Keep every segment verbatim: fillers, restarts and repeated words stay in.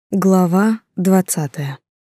Глава двадцатая.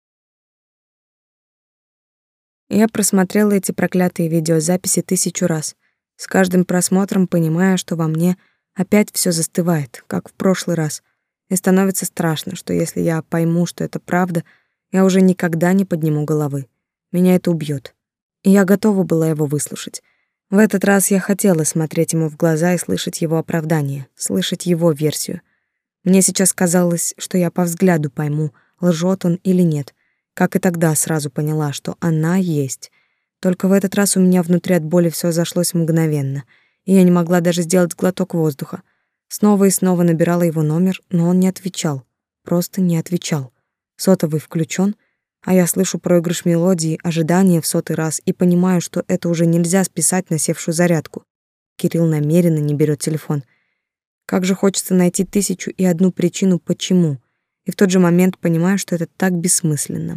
Я просмотрела эти проклятые видеозаписи тысячу раз, с каждым просмотром понимая, что во мне опять все застывает, как в прошлый раз, и становится страшно, что если я пойму, что это правда, я уже никогда не подниму головы. Меня это убьет. И я готова была его выслушать. В этот раз я хотела смотреть ему в глаза и слышать его оправдание, слышать его версию. Мне сейчас казалось, что я по взгляду пойму, лжет он или нет. Как и тогда сразу поняла, что она есть. Только в этот раз у меня внутри от боли все зашлось мгновенно, и я не могла даже сделать глоток воздуха. Снова и снова набирала его номер, но он не отвечал. Просто не отвечал. Сотовый включен, а я слышу проигрыш мелодии, ожидание в сотый раз и понимаю, что это уже нельзя списать на севшую зарядку. Кирилл намеренно не берет телефон. Как же хочется найти тысячу и одну причину, почему. И в тот же момент понимаю, что это так бессмысленно.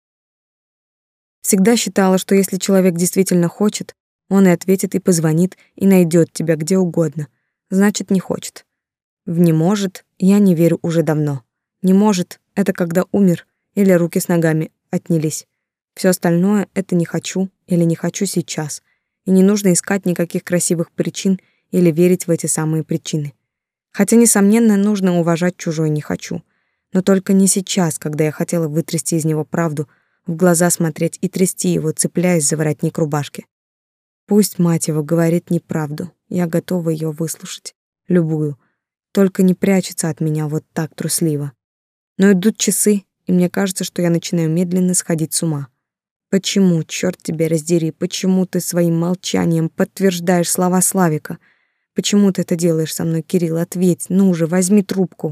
Всегда считала, что если человек действительно хочет, он и ответит, и позвонит, и найдет тебя где угодно. Значит, не хочет. В «не может» я не верю уже давно. «Не может» — это когда умер или руки с ногами отнялись. Все остальное — это «не хочу» или «не хочу сейчас». И не нужно искать никаких красивых причин или верить в эти самые причины. Хотя, несомненно, нужно уважать чужое «не хочу». Но только не сейчас, когда я хотела вытрясти из него правду, в глаза смотреть и трясти его, цепляясь за воротник рубашки. Пусть мать его говорит неправду, я готова ее выслушать. Любую. Только не прячется от меня вот так трусливо. Но идут часы, и мне кажется, что я начинаю медленно сходить с ума. Почему, черт тебя раздери, почему ты своим молчанием подтверждаешь слова Славика? Почему ты это делаешь со мной, Кирилл? Ответь, ну же, возьми трубку.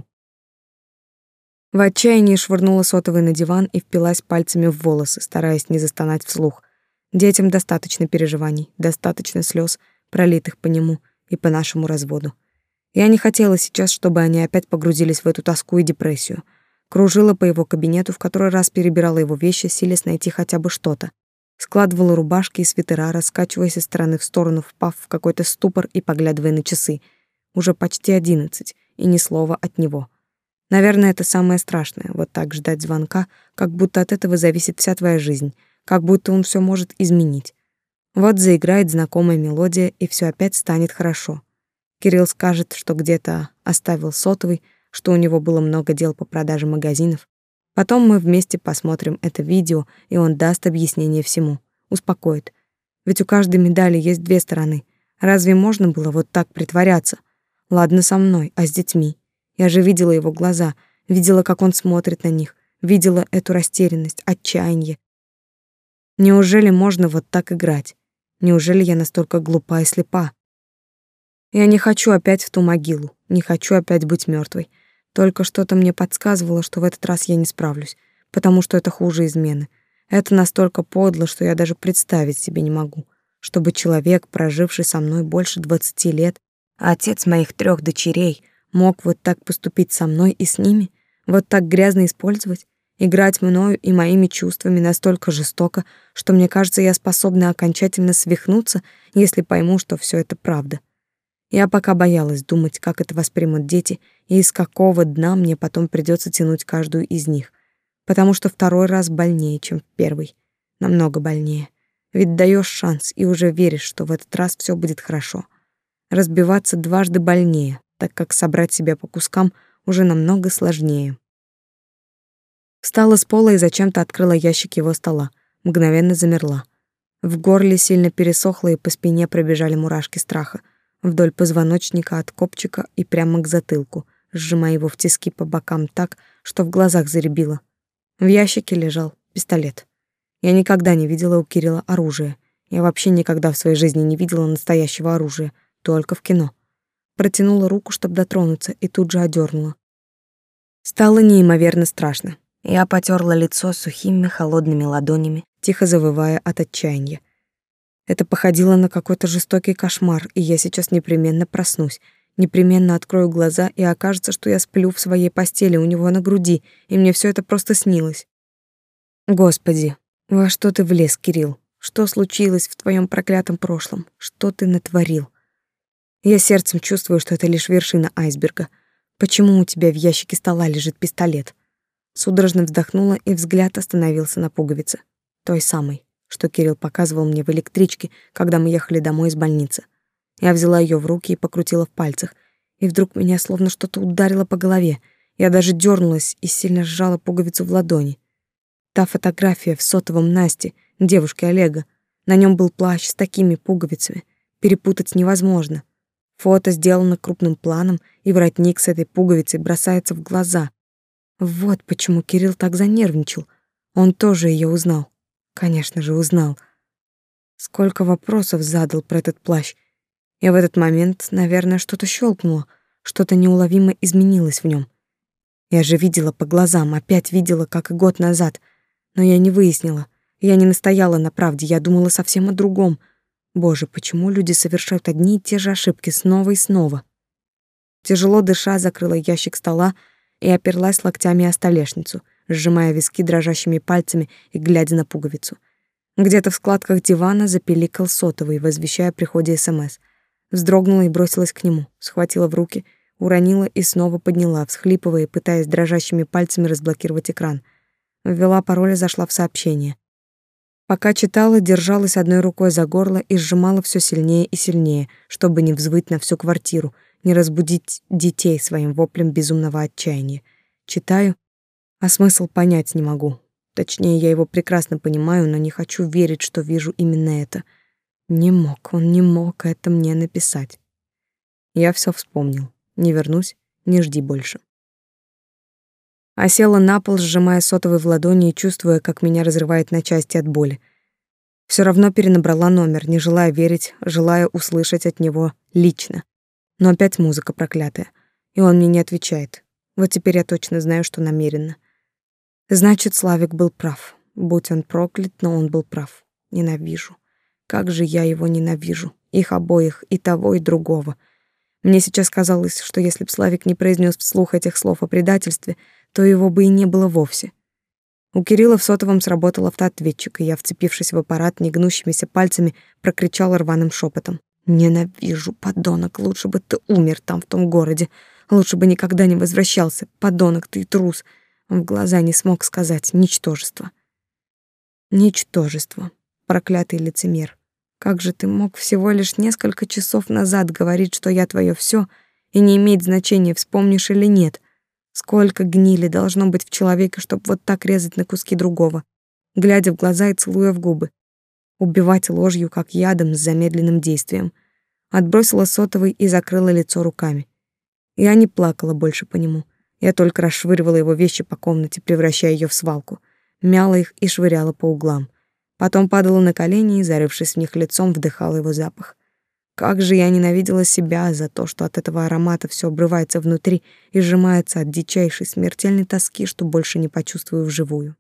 В отчаянии швырнула сотовый на диван и впилась пальцами в волосы, стараясь не застонать вслух. Детям достаточно переживаний, достаточно слез, пролитых по нему и по нашему разводу. Я не хотела сейчас, чтобы они опять погрузились в эту тоску и депрессию. Кружила по его кабинету, в который раз перебирала его вещи, силясь найти хотя бы что-то. Складывала рубашки и свитера, раскачиваясь из стороны в сторону, впав в какой-то ступор и поглядывая на часы. Уже почти одиннадцать, и ни слова от него. Наверное, это самое страшное — вот так ждать звонка, как будто от этого зависит вся твоя жизнь, как будто он все может изменить. Вот заиграет знакомая мелодия, и все опять станет хорошо. Кирилл скажет, что где-то оставил сотовый, что у него было много дел по продаже магазинов. Потом мы вместе посмотрим это видео, и он даст объяснение всему, успокоит. Ведь у каждой медали есть две стороны. Разве можно было вот так притворяться? Ладно со мной, а с детьми? Я же видела его глаза, видела, как он смотрит на них, видела эту растерянность, отчаяние. Неужели можно вот так играть? Неужели я настолько глупа и слепа? Я не хочу опять в ту могилу, не хочу опять быть мертвой. Только что-то мне подсказывало, что в этот раз я не справлюсь, потому что это хуже измены. Это настолько подло, что я даже представить себе не могу, чтобы человек, проживший со мной больше двадцати лет, а отец моих трех дочерей, мог вот так поступить со мной и с ними, вот так грязно использовать, играть мною и моими чувствами настолько жестоко, что мне кажется, я способна окончательно свихнуться, если пойму, что все это правда. Я пока боялась думать, как это воспримут дети и из какого дна мне потом придется тянуть каждую из них, потому что второй раз больнее, чем первый, намного больнее. Ведь даешь шанс и уже веришь, что в этот раз все будет хорошо. Разбиваться дважды больнее, так как собрать себя по кускам уже намного сложнее. Встала с пола и зачем-то открыла ящик его стола, мгновенно замерла. В горле сильно пересохло и по спине пробежали мурашки страха. Вдоль позвоночника от копчика и прямо к затылку, сжимая его в тиски по бокам так, что в глазах заребило. В ящике лежал пистолет. Я никогда не видела у Кирилла оружия. Я вообще никогда в своей жизни не видела настоящего оружия, только в кино. Протянула руку, чтобы дотронуться, и тут же одернула. Стало неимоверно страшно. Я потёрла лицо сухими холодными ладонями, тихо завывая от отчаяния. Это походило на какой-то жестокий кошмар, и я сейчас непременно проснусь, непременно открою глаза, и окажется, что я сплю в своей постели у него на груди, и мне все это просто снилось. Господи, во что ты влез, Кирилл? Что случилось в твоем проклятом прошлом? Что ты натворил? Я сердцем чувствую, что это лишь вершина айсберга. Почему у тебя в ящике стола лежит пистолет? Судорожно вздохнула, и взгляд остановился на пуговице. Той самой, что Кирилл показывал мне в электричке, когда мы ехали домой из больницы. Я взяла ее в руки и покрутила в пальцах, и вдруг меня словно что-то ударило по голове. Я даже дернулась и сильно сжала пуговицу в ладони. Та фотография в сотовом Насти, девушки Олега. На нем был плащ с такими пуговицами. Перепутать невозможно. Фото сделано крупным планом, и воротник с этой пуговицей бросается в глаза. Вот почему Кирилл так занервничал. Он тоже ее узнал. Конечно же, узнал. Сколько вопросов задал про этот плащ. И в этот момент, наверное, что-то щелкнуло, что-то неуловимо изменилось в нем. Я же видела по глазам, опять видела, как и год назад, но я не выяснила. Я не настояла на правде, я думала совсем о другом. Боже, почему люди совершают одни и те же ошибки снова и снова? Тяжело дыша, закрыла ящик стола и оперлась локтями о столешницу, сжимая виски дрожащими пальцами и глядя на пуговицу. Где-то в складках дивана запиликал сотовый, возвещая о приходе СМС. Вздрогнула и бросилась к нему, схватила в руки, уронила и снова подняла, всхлипывая, пытаясь дрожащими пальцами разблокировать экран. Ввела пароль и зашла в сообщение. Пока читала, держалась одной рукой за горло и сжимала все сильнее и сильнее, чтобы не взвыть на всю квартиру, не разбудить детей своим воплем безумного отчаяния. Читаю, а смысл понять не могу. Точнее, я его прекрасно понимаю, но не хочу верить, что вижу именно это. Не мог, он не мог это мне написать. Я все вспомнил. Не вернусь, не жди больше. А села на пол, сжимая сотовый в ладони и чувствуя, как меня разрывает на части от боли. Все равно перенабрала номер, не желая верить, желая услышать от него лично. Но опять музыка проклятая, и он мне не отвечает. Вот теперь я точно знаю, что намеренно. Значит, Славик был прав. Будь он проклят, но он был прав. Ненавижу. Как же я его ненавижу. Их обоих, и того, и другого. Мне сейчас казалось, что если б Славик не произнес вслух этих слов о предательстве, то его бы и не было вовсе. У Кирилла в сотовом сработал автоответчик, и я, вцепившись в аппарат негнущимися пальцами, прокричала рваным шепотом: «Ненавижу, подонок, лучше бы ты умер там, в том городе. Лучше бы никогда не возвращался. Подонок, ты трус». В глаза не смог сказать: ничтожество. Ничтожество. Проклятый лицемер. Как же ты мог всего лишь несколько часов назад говорить, что я твое все, и не имеет значения, вспомнишь или нет? Сколько гнили должно быть в человеке, чтобы вот так резать на куски другого, глядя в глаза и целуя в губы. Убивать ложью, как ядом, с замедленным действием. Отбросила сотовый и закрыла лицо руками. Я не плакала больше по нему. Я только расшвыривала его вещи по комнате, превращая ее в свалку. Мяла их и швыряла по углам. Потом падала на колени и, зарывшись в них лицом, вдыхала его запах. Как же я ненавидела себя за то, что от этого аромата все обрывается внутри и сжимается от дичайшей смертельной тоски, что больше не почувствую вживую.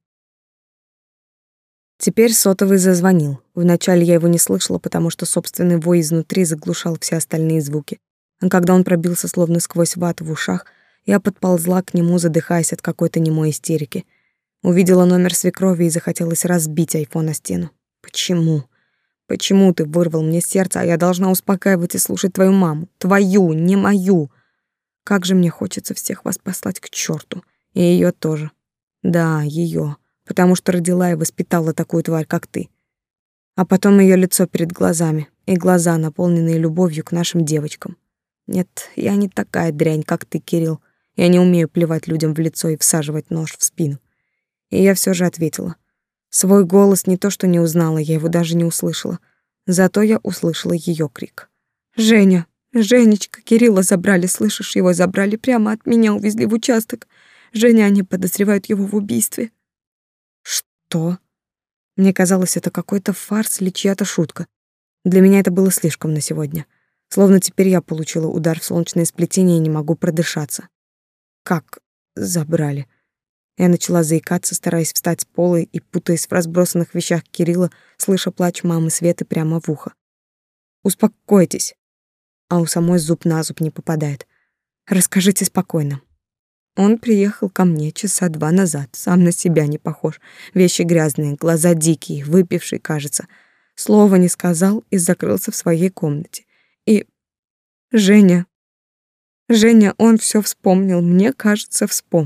Теперь сотовый зазвонил. Вначале я его не слышала, потому что собственный вой изнутри заглушал все остальные звуки. А когда он пробился словно сквозь вату в ушах, я подползла к нему, задыхаясь от какой-то немой истерики. Увидела номер свекрови и захотелось разбить айфон о стену. Почему? Почему ты вырвал мне сердце, а я должна успокаивать и слушать твою маму? Твою, не мою. Как же мне хочется всех вас послать к черту. И ее тоже. Да, ее, потому что родила и воспитала такую тварь, как ты. А потом ее лицо перед глазами, и глаза, наполненные любовью к нашим девочкам. Нет, я не такая дрянь, как ты, Кирилл. Я не умею плевать людям в лицо и всаживать нож в спину. И я все же ответила. Свой голос не то что не узнала, я его даже не услышала. Зато я услышала ее крик. «Женя! Женечка! Кирилла забрали, слышишь? Его забрали прямо от меня, увезли в участок. Женя, они подозревают его в убийстве». «Что?» Мне казалось, это какой-то фарс или чья-то шутка. Для меня это было слишком на сегодня. Словно теперь я получила удар в солнечное сплетение и не могу продышаться. «Как забрали?» Я начала заикаться, стараясь встать с пола и путаясь в разбросанных вещах Кирилла, слыша плач мамы Светы прямо в ухо. «Успокойтесь!» А у самой зуб на зуб не попадает. «Расскажите спокойно». Он приехал ко мне часа два назад, сам на себя не похож. Вещи грязные, глаза дикие, выпивший, кажется. Слова не сказал и закрылся в своей комнате. И... Женя... Женя, он все вспомнил, мне кажется, вспомнил.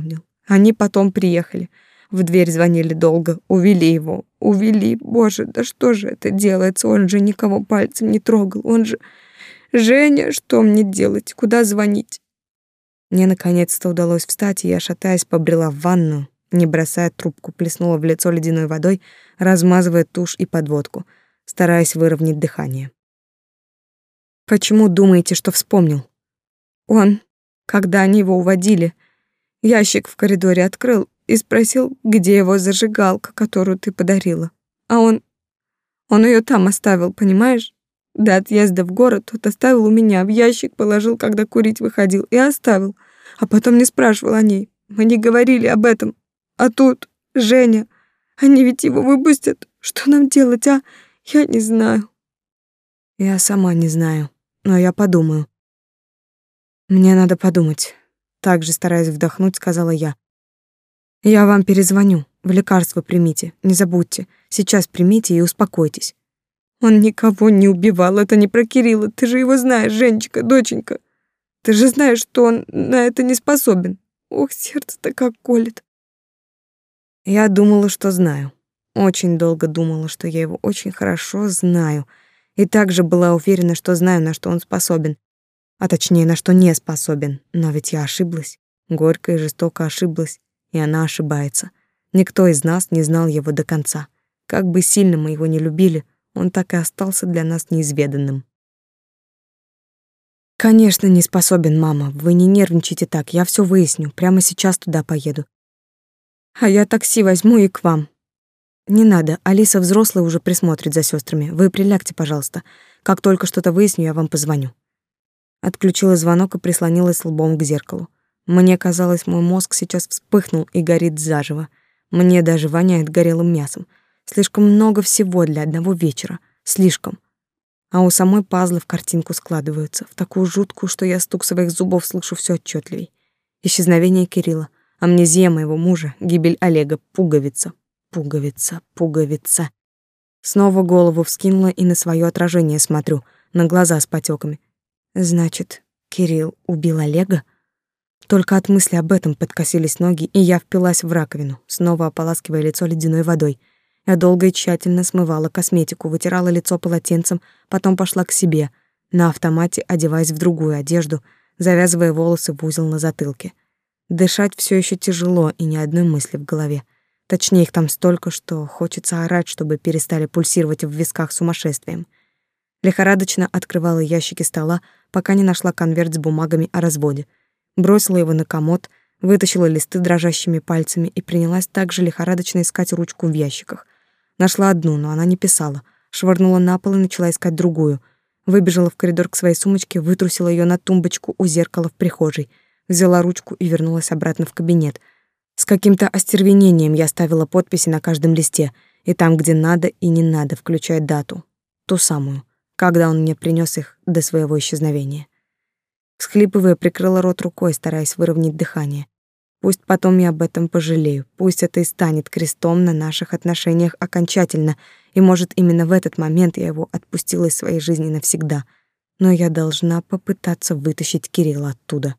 Они потом приехали. В дверь звонили долго, увели его. Увели. Боже, да что же это делается? Он же никого пальцем не трогал. Он же... Женя, что мне делать? Куда звонить? Мне наконец-то удалось встать, и я, шатаясь, побрела в ванную, не бросая трубку, плеснула в лицо ледяной водой, размазывая тушь и подводку, стараясь выровнять дыхание. Почему думаете, что вспомнил? Он, когда они его уводили, ящик в коридоре открыл и спросил, где его зажигалка, которую ты подарила. А он... он ее там оставил, понимаешь? До отъезда в город тот оставил у меня, в ящик положил, когда курить выходил, и оставил. А потом не спрашивал о ней. Мы не говорили об этом. А тут Женя. Они ведь его выпустят. Что нам делать, а? Я не знаю. Я сама не знаю, но я подумаю. Мне надо подумать. Также, стараясь вдохнуть, сказала я. Я вам перезвоню. В лекарство примите. Не забудьте. Сейчас примите и успокойтесь. Он никого не убивал, это не про Кирилла. Ты же его знаешь, Женечка, доченька. Ты же знаешь, что он на это не способен. Ох, сердце-то как колет. Я думала, что знаю. Очень долго думала, что я его очень хорошо знаю. И также была уверена, что знаю, на что он способен. А точнее, на что не способен. Но ведь я ошиблась. Горько и жестоко ошиблась. И она ошибается. Никто из нас не знал его до конца. Как бы сильно мы его не любили, он так и остался для нас неизведанным. Конечно, не способен, мама. Вы не нервничайте так. Я все выясню. Прямо сейчас туда поеду. А я такси возьму и к вам. Не надо. Алиса взрослая уже присмотрит за сестрами. Вы прилягте, пожалуйста. Как только что-то выясню, я вам позвоню. Отключила звонок и прислонилась лбом к зеркалу. Мне казалось, мой мозг сейчас вспыхнул и горит заживо. Мне даже воняет горелым мясом. Слишком много всего для одного вечера. Слишком. А у самой пазлы в картинку складываются, в такую жуткую, что я стук своих зубов слышу все отчетливей. Исчезновение Кирилла, амнезия моего мужа, гибель Олега, пуговица, пуговица, пуговица. Снова голову вскинула и на свое отражение смотрю, на глаза с потеками. Значит, Кирилл убил Олега? Только от мысли об этом подкосились ноги, и я впилась в раковину, снова ополаскивая лицо ледяной водой. Я долго и тщательно смывала косметику, вытирала лицо полотенцем, потом пошла к себе, на автомате одеваясь в другую одежду, завязывая волосы в узел на затылке. Дышать все еще тяжело и ни одной мысли в голове. Точнее, их там столько, что хочется орать, чтобы перестали пульсировать в висках сумасшествием. Лихорадочно открывала ящики стола, пока не нашла конверт с бумагами о разводе. Бросила его на комод, вытащила листы дрожащими пальцами и принялась также лихорадочно искать ручку в ящиках. Нашла одну, но она не писала. Швырнула на пол и начала искать другую. Выбежала в коридор к своей сумочке, вытрусила ее на тумбочку у зеркала в прихожей. Взяла ручку и вернулась обратно в кабинет. С каким-то остервенением я ставила подписи на каждом листе, и там, где надо и не надо, включая дату. Ту самую, когда он мне принес их до своего исчезновения. Всхлипывая, прикрыла рот рукой, стараясь выровнять дыхание. Пусть потом я об этом пожалею, пусть это и станет крестом на наших отношениях окончательно, и, может, именно в этот момент я его отпустила из своей жизни навсегда, но я должна попытаться вытащить Кирилла оттуда.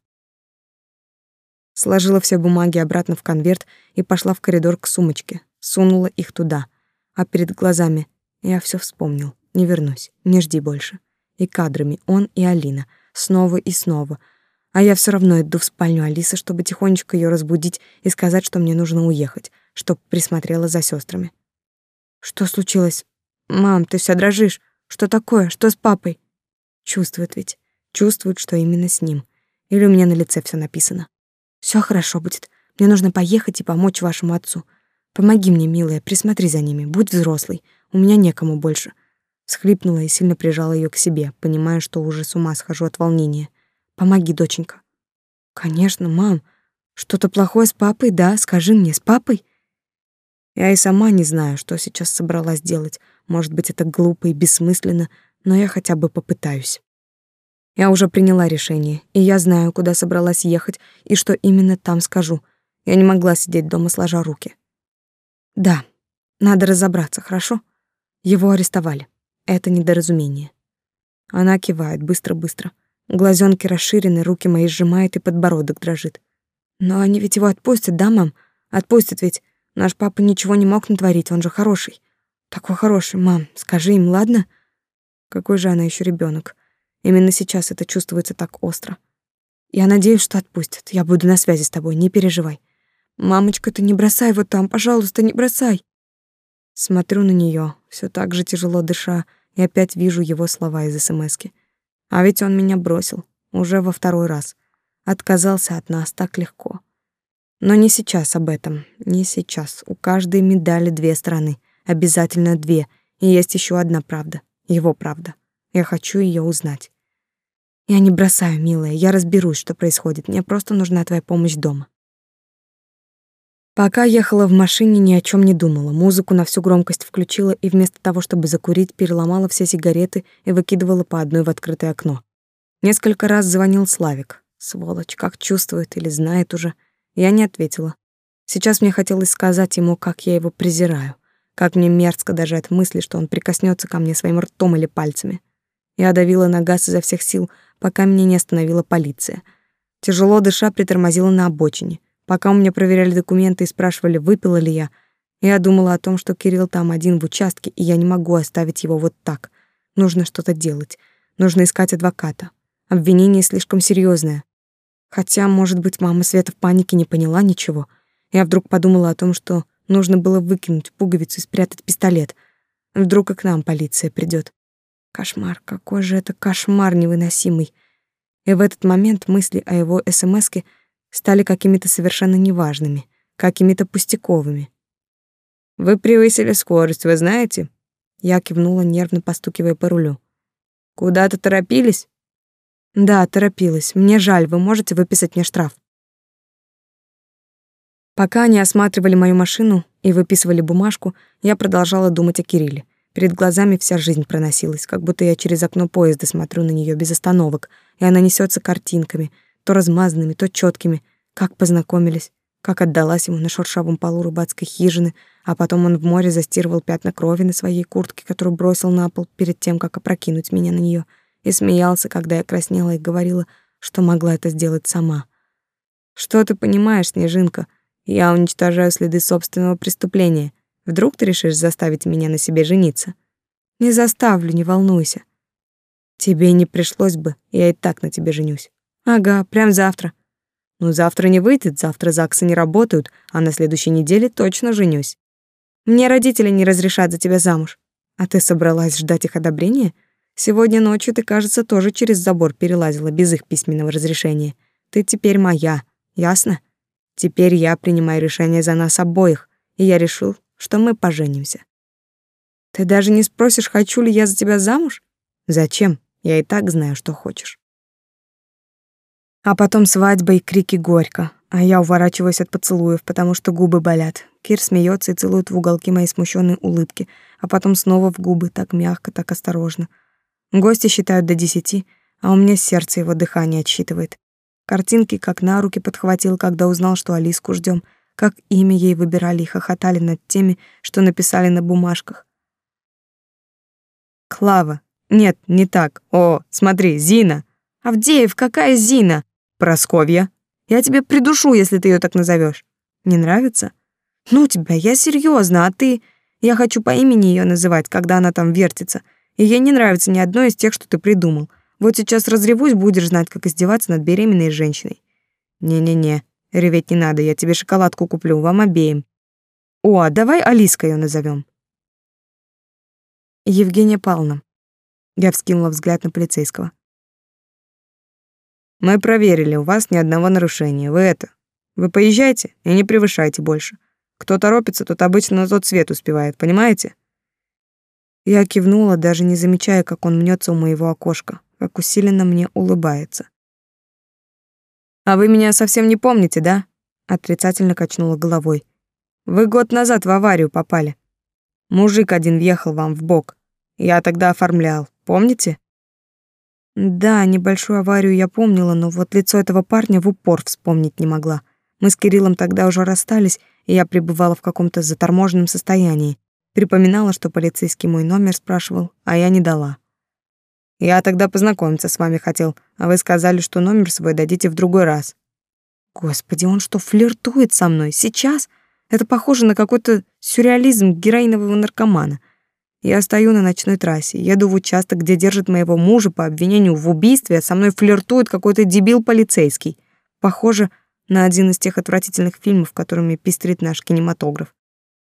Сложила все бумаги обратно в конверт и пошла в коридор к сумочке, сунула их туда, а перед глазами я все вспомнил, не вернусь, не жди больше. И кадрами он и Алина, снова и снова. А я все равно иду в спальню Алисы, чтобы тихонечко ее разбудить и сказать, что мне нужно уехать, чтоб присмотрела за сестрами. Что случилось? Мам, ты вся дрожишь. Что такое? Что с папой? Чувствует ведь. Чувствует, что именно с ним. Или у меня на лице все написано. Все хорошо будет. Мне нужно поехать и помочь вашему отцу. Помоги мне, милая, присмотри за ними. Будь взрослой. У меня некому больше. Всхлипнула и сильно прижала ее к себе, понимая, что уже с ума схожу от волнения. Помоги, доченька. Конечно, мам. Что-то плохое с папой, да? Скажи мне, с папой? Я и сама не знаю, что сейчас собралась делать. Может быть, это глупо и бессмысленно, но я хотя бы попытаюсь. Я уже приняла решение, и я знаю, куда собралась ехать и что именно там скажу. Я не могла сидеть дома сложа руки. Да, надо разобраться, хорошо? Его арестовали. Это недоразумение. Она кивает быстро-быстро. Глазенки расширены, руки мои сжимает и подбородок дрожит. Но они ведь его отпустят, да, мам? Отпустят ведь. Наш папа ничего не мог натворить, он же хороший. Такой хороший, мам, скажи им, ладно? Какой же она еще ребенок. Именно сейчас это чувствуется так остро. Я надеюсь, что отпустят. Я буду на связи с тобой, не переживай. Мамочка, ты не бросай его там, пожалуйста, не бросай. Смотрю на нее, все так же тяжело дыша, и опять вижу его слова из эсэмэски. А ведь он меня бросил, уже во второй раз. Отказался от нас так легко. Но не сейчас об этом, не сейчас. У каждой медали две стороны, обязательно две, и есть еще одна правда, его правда. Я хочу ее узнать. Я не бросаю, милая, я разберусь, что происходит. Мне просто нужна твоя помощь дома. Пока ехала в машине, ни о чем не думала. Музыку на всю громкость включила и вместо того, чтобы закурить, переломала все сигареты и выкидывала по одной в открытое окно. Несколько раз звонил Славик. Сволочь, как чувствует или знает уже. Я не ответила. Сейчас мне хотелось сказать ему, как я его презираю. Как мне мерзко даже от мысли, что он прикоснется ко мне своим ртом или пальцами. Я давила на газ изо всех сил, пока меня не остановила полиция. Тяжело дыша, притормозила на обочине. Пока у меня проверяли документы и спрашивали, выпила ли я, я думала о том, что Кирилл там один в участке, и я не могу оставить его вот так. Нужно что-то делать. Нужно искать адвоката. Обвинение слишком серьезное. Хотя, может быть, мама Света в панике не поняла ничего. Я вдруг подумала о том, что нужно было выкинуть пуговицу и спрятать пистолет. Вдруг и к нам полиция придет. Кошмар, какой же это кошмар невыносимый. И в этот момент мысли о его эсэмэске стали какими-то совершенно неважными, какими-то пустяковыми. «Вы превысили скорость, вы знаете?» Я кивнула, нервно постукивая по рулю. «Куда-то торопились?» «Да, торопилась. Мне жаль, вы можете выписать мне штраф?» Пока они осматривали мою машину и выписывали бумажку, я продолжала думать о Кирилле. Перед глазами вся жизнь проносилась, как будто я через окно поезда смотрю на нее без остановок, и она несется картинками, то размазанными, то четкими, как познакомились, как отдалась ему на шершавом полу рыбацкой хижины, а потом он в море застирывал пятна крови на своей куртке, которую бросил на пол перед тем, как опрокинуть меня на нее, и смеялся, когда я краснела и говорила, что могла это сделать сама. «Что ты понимаешь, Снежинка? Я уничтожаю следы собственного преступления. Вдруг ты решишь заставить меня на себе жениться?» «Не заставлю, не волнуйся». «Тебе не пришлось бы, я и так на тебе женюсь». «Ага, прям завтра». «Ну, завтра не выйдет, завтра ЗАГСы не работают, а на следующей неделе точно женюсь». «Мне родители не разрешат за тебя замуж». «А ты собралась ждать их одобрения? Сегодня ночью ты, кажется, тоже через забор перелазила без их письменного разрешения. Ты теперь моя, ясно? Теперь я принимаю решение за нас обоих, и я решил, что мы поженимся». «Ты даже не спросишь, хочу ли я за тебя замуж?» «Зачем? Я и так знаю, что хочешь». А потом свадьба и крики горько, а я уворачиваюсь от поцелуев, потому что губы болят. Кир смеется и целует в уголки моей смущенной улыбки, а потом снова в губы, так мягко, так осторожно. Гости считают до десяти, а у меня сердце его дыхание отсчитывает. Картинки как на руки подхватил, когда узнал, что Алиску ждем, как имя ей выбирали и хохотали над теми, что написали на бумажках. Клава. Нет, не так. О, смотри, Зина. Авдеев, какая Зина? Просковья. Я тебя придушу, если ты ее так назовешь. Не нравится? Ну тебя, я серьезно, а ты... Я хочу по имени ее называть, когда она там вертится. И ей не нравится ни одно из тех, что ты придумал. Вот сейчас разревусь, будешь знать, как издеваться над беременной женщиной. Не-не-не, реветь не надо, я тебе шоколадку куплю, вам обеим. О, а давай Алиской ее назовем. Евгения Павловна. Я вскинула взгляд на полицейского. Мы проверили, у вас ни одного нарушения. Вы это... Вы поезжайте и не превышайте больше. Кто торопится, тот обычно на тот свет успевает, понимаете? Я кивнула, даже не замечая, как он мнется у моего окошка, как усиленно мне улыбается. «А вы меня совсем не помните, да?» Отрицательно качнула головой. «Вы год назад в аварию попали. Мужик один въехал вам в бок. Я тогда оформлял, помните?» Да, небольшую аварию я помнила, но вот лицо этого парня в упор вспомнить не могла. Мы с Кириллом тогда уже расстались, и я пребывала в каком-то заторможенном состоянии. Припоминала, что полицейский мой номер спрашивал, а я не дала. Я тогда познакомиться с вами хотел, а вы сказали, что номер свой дадите в другой раз. Господи, он что, флиртует со мной сейчас? Это похоже на какой-то сюрреализм героинового наркомана. Я стою на ночной трассе, еду в участок, где держат моего мужа по обвинению в убийстве, а со мной флиртует какой-то дебил полицейский. Похоже на один из тех отвратительных фильмов, которыми пестрит наш кинематограф.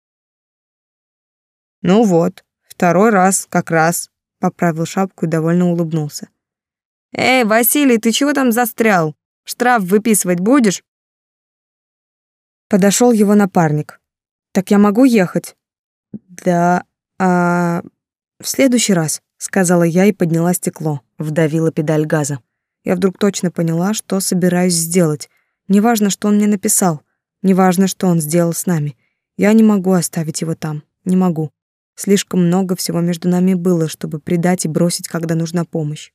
Ну вот, второй раз как раз, поправил шапку и довольно улыбнулся. Эй, Василий, ты чего там застрял? Штраф выписывать будешь? Подошел его напарник. Так я могу ехать? Да, а в следующий раз, сказала я и подняла стекло, вдавила педаль газа. Я вдруг точно поняла, что собираюсь сделать. Неважно, что он мне написал, неважно, что он сделал с нами. Я не могу оставить его там, не могу. Слишком много всего между нами было, чтобы предать и бросить, когда нужна помощь.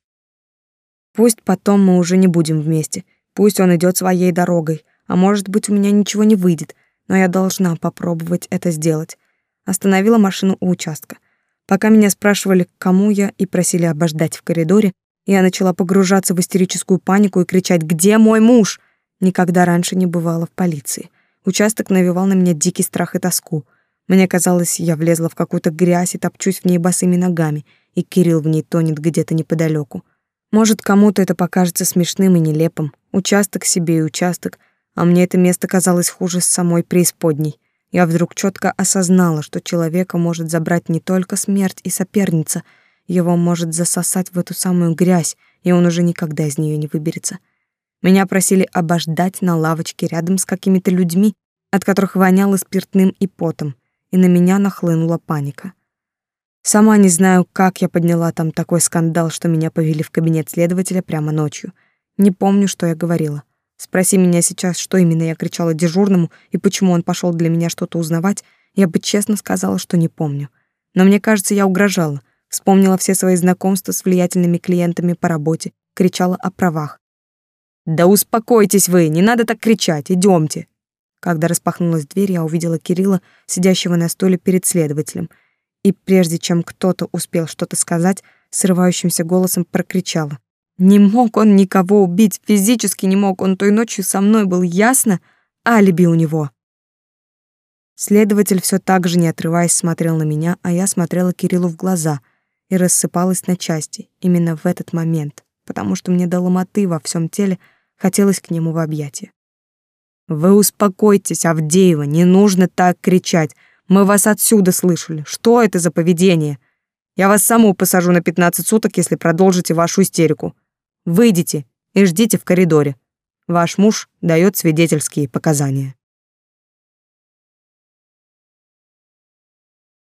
Пусть потом мы уже не будем вместе, пусть он идет своей дорогой, а может быть, у меня ничего не выйдет, но я должна попробовать это сделать. Остановила машину у участка. Пока меня спрашивали, к кому я, и просили обождать в коридоре, я начала погружаться в истерическую панику и кричать: «Где мой муж?». Никогда раньше не бывала в полиции. Участок навевал на меня дикий страх и тоску. Мне казалось, я влезла в какую-то грязь и топчусь в ней босыми ногами, и Кирилл в ней тонет где-то неподалеку. Может, кому-то это покажется смешным и нелепым. Участок себе и участок, а мне это место казалось хуже самой преисподней. Я вдруг четко осознала, что человека может забрать не только смерть и соперница, его может засосать в эту самую грязь, и он уже никогда из нее не выберется. Меня просили обождать на лавочке рядом с какими-то людьми, от которых воняло спиртным и потом, и на меня нахлынула паника. Сама не знаю, как я подняла там такой скандал, что меня повели в кабинет следователя прямо ночью. Не помню, что я говорила. Спроси меня сейчас, что именно я кричала дежурному и почему он пошел для меня что-то узнавать, я бы честно сказала, что не помню. Но мне кажется, я угрожала, вспомнила все свои знакомства с влиятельными клиентами по работе, кричала о правах. «Да успокойтесь вы, не надо так кричать, идемте!» Когда распахнулась дверь, я увидела Кирилла, сидящего на стуле перед следователем, и прежде чем кто-то успел что-то сказать, срывающимся голосом прокричала: «Не мог он никого убить, физически не мог, он той ночью со мной был, ясно? Алиби у него». Следователь все так же, не отрываясь, смотрел на меня, а я смотрела Кириллу в глаза и рассыпалась на части именно в этот момент, потому что мне до ломоты во всем теле хотелось к нему в объятия. «Вы успокойтесь, Авдеева, не нужно так кричать. Мы вас отсюда слышали. Что это за поведение? Я вас саму посажу на пятнадцать суток, если продолжите вашу истерику. Выйдите и ждите в коридоре. Ваш муж дает свидетельские показания».